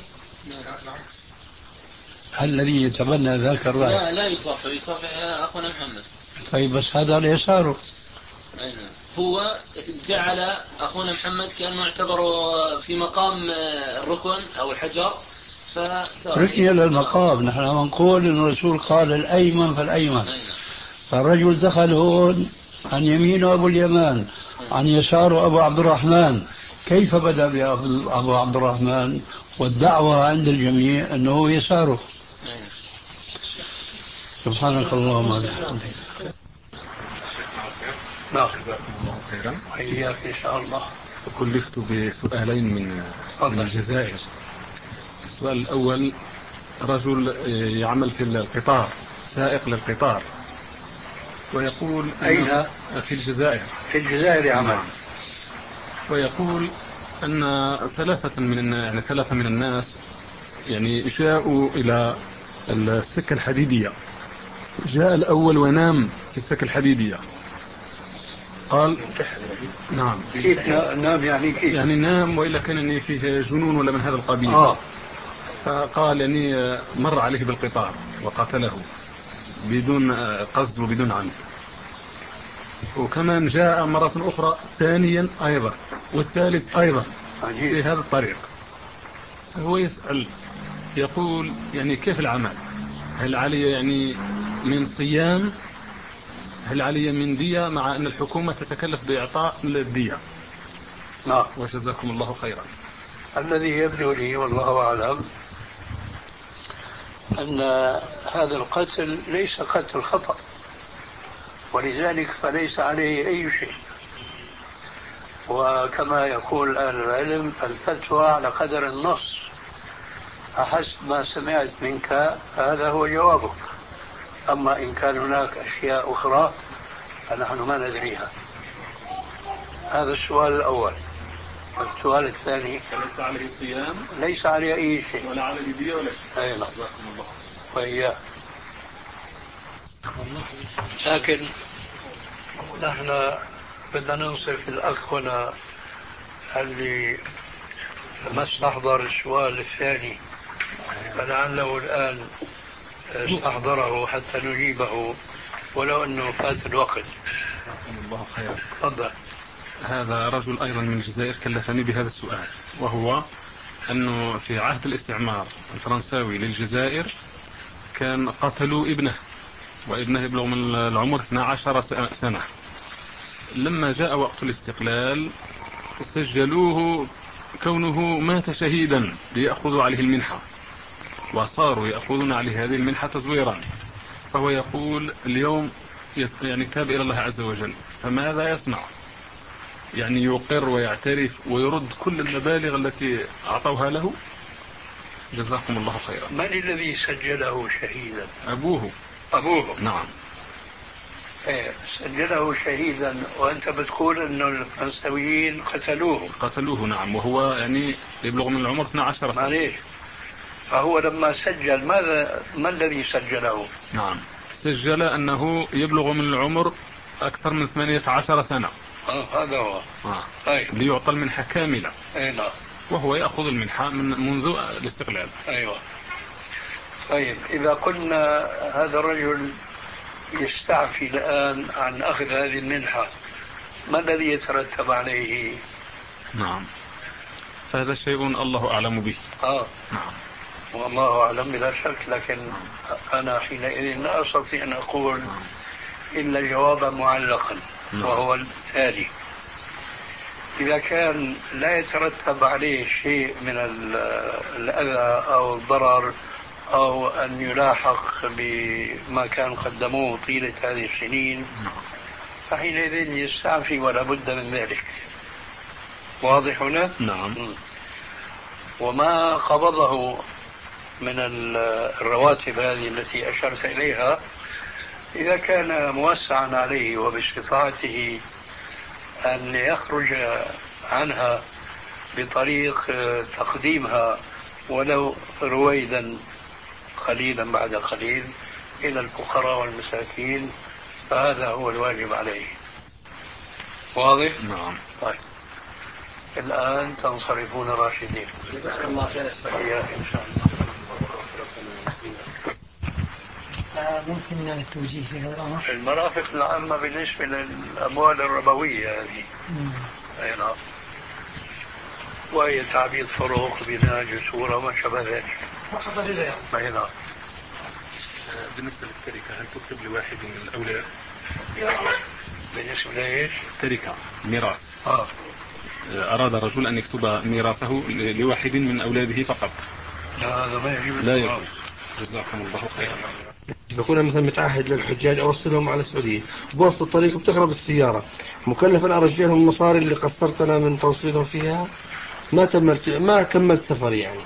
هل الذي يتبنى ذاك الرأي؟ لا لا يصافح، يصافح أخونا محمد. طيب بس هذا على يساره. هو جعل أخونا محمد كأنه يعتبر في مقام الركن أو الحجر، فصار ركن إلى المقام. نحن نقول أن الرسول قال الأيمن فالأيمن. فالرجل دخل هون عن يمينه أبو اليمان، عن يساره أبو عبد الرحمن. كيف بدأ بأبو عبد الرحمن والدعوة عند الجميع أنه يساره؟ سبحانك اللهم وبحمدك. نعم جزاكم الله خيرا. وإياك إن شاء الله. كلفت بسؤالين من من الجزائر. السؤال الأول، رجل يعمل في القطار، سائق للقطار، ويقول أين؟ في الجزائر. في الجزائر يعمل. ويقول أن ثلاثة من يعني ثلاثة من الناس يعني جاءوا إلى السكة الحديدية. جاء الأول ونام في السكة الحديدية. قال نعم. كيف نام يعني كيف؟ يعني نام وإلا كان يعني فيه جنون ولا من هذا القبيل. آه. فقال يعني مر عليه بالقطار وقتله بدون قصد وبدون عمد. وكمان جاء مرة أخرى ثانيا أيضا والثالث أيضا في هذا الطريق. فهو يسأل يقول يعني كيف العمل؟ هل علي يعني من صيام؟ هل علي من دية مع أن الحكومة تتكلف بإعطاء الدية؟ نعم. وجزاكم الله خيرا. الذي يبدو لي والله أعلم أن هذا القتل ليس قتل خطأ، ولذلك فليس عليه أي شيء. وكما يقول أهل العلم الفتوى على قدر النص. أحسب ما سمعت منك هذا هو جوابك. أما إن كان هناك أشياء أخرى فنحن ما ندريها. هذا السؤال الأول. السؤال الثاني ليس عليه صيام ليس عليه أي شيء ولا على الفدية ولا شيء. أي نعم. جزاكم الله. وإياه. لكن نحن بدنا ننصف الأخ هنا اللي ما استحضر السؤال الثاني، فلعله الآن استحضره حتى نجيبه ولو أنه فات الوقت. جزاكم الله خيرا. تفضل. هذا رجل أيضا من الجزائر كلفني بهذا السؤال، وهو أنه في عهد الاستعمار الفرنساوي للجزائر كان قتلوا ابنه، وابنه يبلغ من العمر اثنتا عشرة سنة. لما جاء وقت الاستقلال سجلوه كونه مات شهيدا ليأخذوا عليه المنحة، وصاروا يأخذون عليه هذه المنحة تزويرا. فهو يقول اليوم يعني تاب إلى الله عز وجل، فماذا يصنع؟ يعني يقر ويعترف ويرد كل المبالغ التي أعطوها له؟ جزاكم الله خيرا. من الذي سجله شهيدا؟ أبوه. أبوه. نعم. إيه سجله شهيدا، وأنت بتقول أنه الفرنساويين قتلوه. قتلوه نعم، وهو يعني يبلغ من العمر اثنتا عشرة سنة. معليش، فهو لما سجل ماذا ما الذي سجله؟ نعم سجل أنه يبلغ من العمر أكثر من ثمانية عشر سنة. آه هذا هو. آه. طيب. ليعطى المنحة كاملة. أي نعم. وهو يأخذ المنحة من منذ الاستقلال. أيوة. طيب إذا قلنا هذا الرجل يستعفي الآن عن أخذ هذه المنحة، ما الذي يترتب عليه؟ نعم فهذا شيء الله أعلم به. آه. نعم. والله أعلم بلا شك، لكن أنا حينئذ لا أستطيع أن أقول إلا جوابا معلقا، وهو التالي: إذا كان لا يترتب عليه شيء من الأذى أو الضرر أو أن يلاحق بما كان قدموه طيلة هذه السنين، فحينئذ يستعفي ولا بد من ذلك. واضح هنا؟ نعم. وما قبضه من الرواتب هذه التي أشرت إليها، إذا كان موسعا عليه وباستطاعته أن يخرج عنها بطريق تقديمها ولو رويدا قليلا بعد قليل إلى الفقراء والمساكين، فهذا هو الواجب عليه. واضح؟ نعم. طيب الآن تنصرفون راشدين. جزاك الله خير. إن شاء الله. ممكن التوجيه في هذا الأمر؟ المرافق العامة بالنسبة للأموال الربوية هذه. أي نعم. وهي تعبيد فروق بناء جسور وما شابه ذلك. فقط لذا. أي نعم. بالنسبة للتركة هل تكتب لواحد من الأولاد؟ بالنسبة لإيش؟ تركة ميراث. آه. أراد الرجل أن يكتب ميراثه لواحد من أولاده فقط. لا هذا ما يجوز. لا يجوز. جزاكم الله خيرا. بكون مثلا متعهد للحجاج أوصلهم على السعودية، بوسط الطريق بتخرب السيارة، مكلف أن أرجع لهم المصاري اللي قصرت أنا من توصيلهم فيها، ما كملت ما كملت سفري يعني،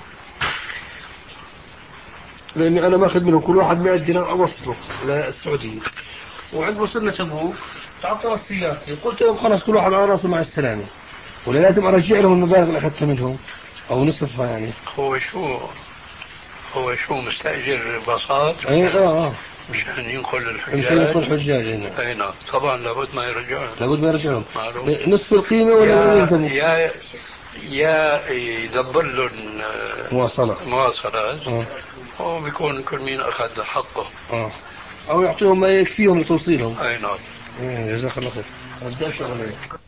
لأني أنا ماخذ منهم كل واحد مئة دينار أوصله للسعودية، وعند وصلنا تبوك تعطل السيارة، قلت لهم خلاص كل واحد على راسه مع السلامة، ولا لازم أرجع لهم المبالغ اللي أخذت منهم أو نصفها يعني. هو شو هو شو مستأجر باصات؟ أي آه آه مشان ينقل الحجاج. مشان ينقل الحجاج هنا. أي نعم طبعا لابد ما يرجعون. لابد ما يرجعون. نصف القيمة ولا يلزموا؟ يا يا يدبر لهم مواصلة مواصلات. آه. هو بيكون كل مين أخذ حقه. آه. أو يعطيهم ما يكفيهم لتوصيلهم. أي نعم. جزاك الله خير. أبدأ شغله.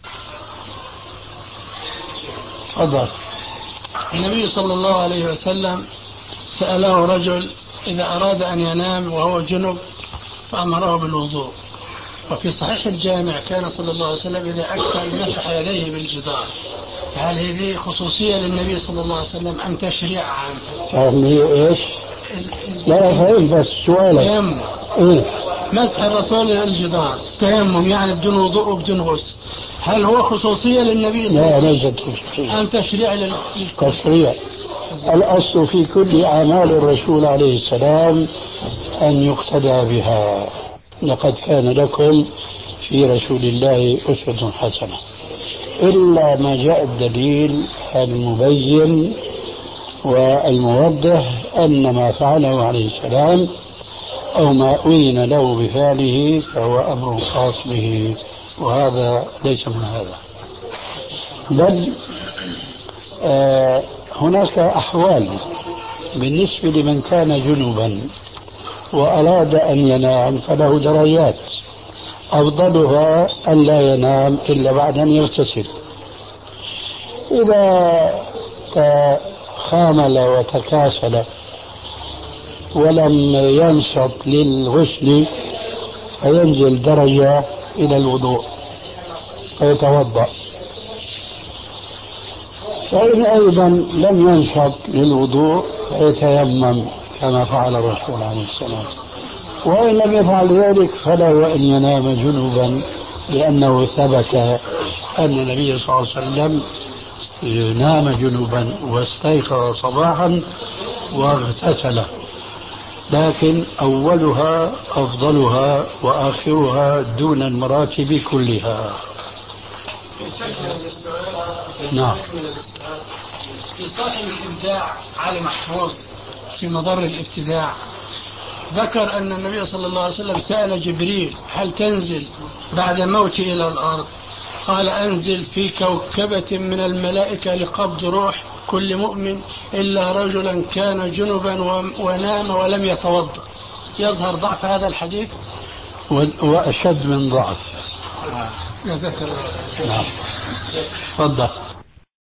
تفضل. النبي صلى الله عليه وسلم سأله رجل إذا أراد أن ينام وهو جنب فأمره بالوضوء، وفي صحيح الجامع كان صلى الله عليه وسلم إذا أكل مسح يديه بالجدار. هل هذه خصوصية للنبي صلى الله عليه وسلم أم تشريع عام؟ هي إيش؟ لا فهم بس سؤالك. تيمم. إيه؟ مسح الرسول الجدار تيمم يعني بدون وضوء وبدون غسل، هل هو خصوصية للنبي صلى الله عليه وسلم؟ لا ليست خصوصية. أم تشريع لل... تشريع. الأصل في كل أعمال الرسول عليه السلام أن يقتدى بها. لقد كان لكم في رسول الله أسوة حسنة. إلا ما جاء الدليل المبين والموضح أن ما فعله عليه السلام أو ما أذن له بفعله فهو أمر خاص به، وهذا ليس من هذا. بل آه هناك أحوال بالنسبة لمن كان جنبا وأراد أن ينام فله درجات، أفضلها أن لا ينام إلا بعد أن يغتسل. إذا خامل وتكاسل ولم ينشط للغسل فينزل درجة إلى الوضوء فيتوضأ. فإن أيضا لم ينشط للوضوء فيتيمم كما فعل الرسول عليه السلام. وإن لم يفعل ذلك فله أن ينام جنوبا، لأنه ثبت أن النبي صلى الله عليه وسلم نام جنوبا واستيقظ صباحا واغتسل. لكن أولها أفضلها وآخرها دون المراتب كلها. نعم. في صاحب الإبداع علي محفوظ في مضر الابتداع ذكر أن النبي صلى الله عليه وسلم سأل جبريل هل تنزل بعد موتي إلى الأرض؟ قال أنزل في كوكبة من الملائكة لقبض روح كل مؤمن إلا رجلا كان جنبا ونام ولم يتوضأ. يظهر ضعف هذا الحديث وأشد من ضعف. جزاك الله. نعم. تفضل.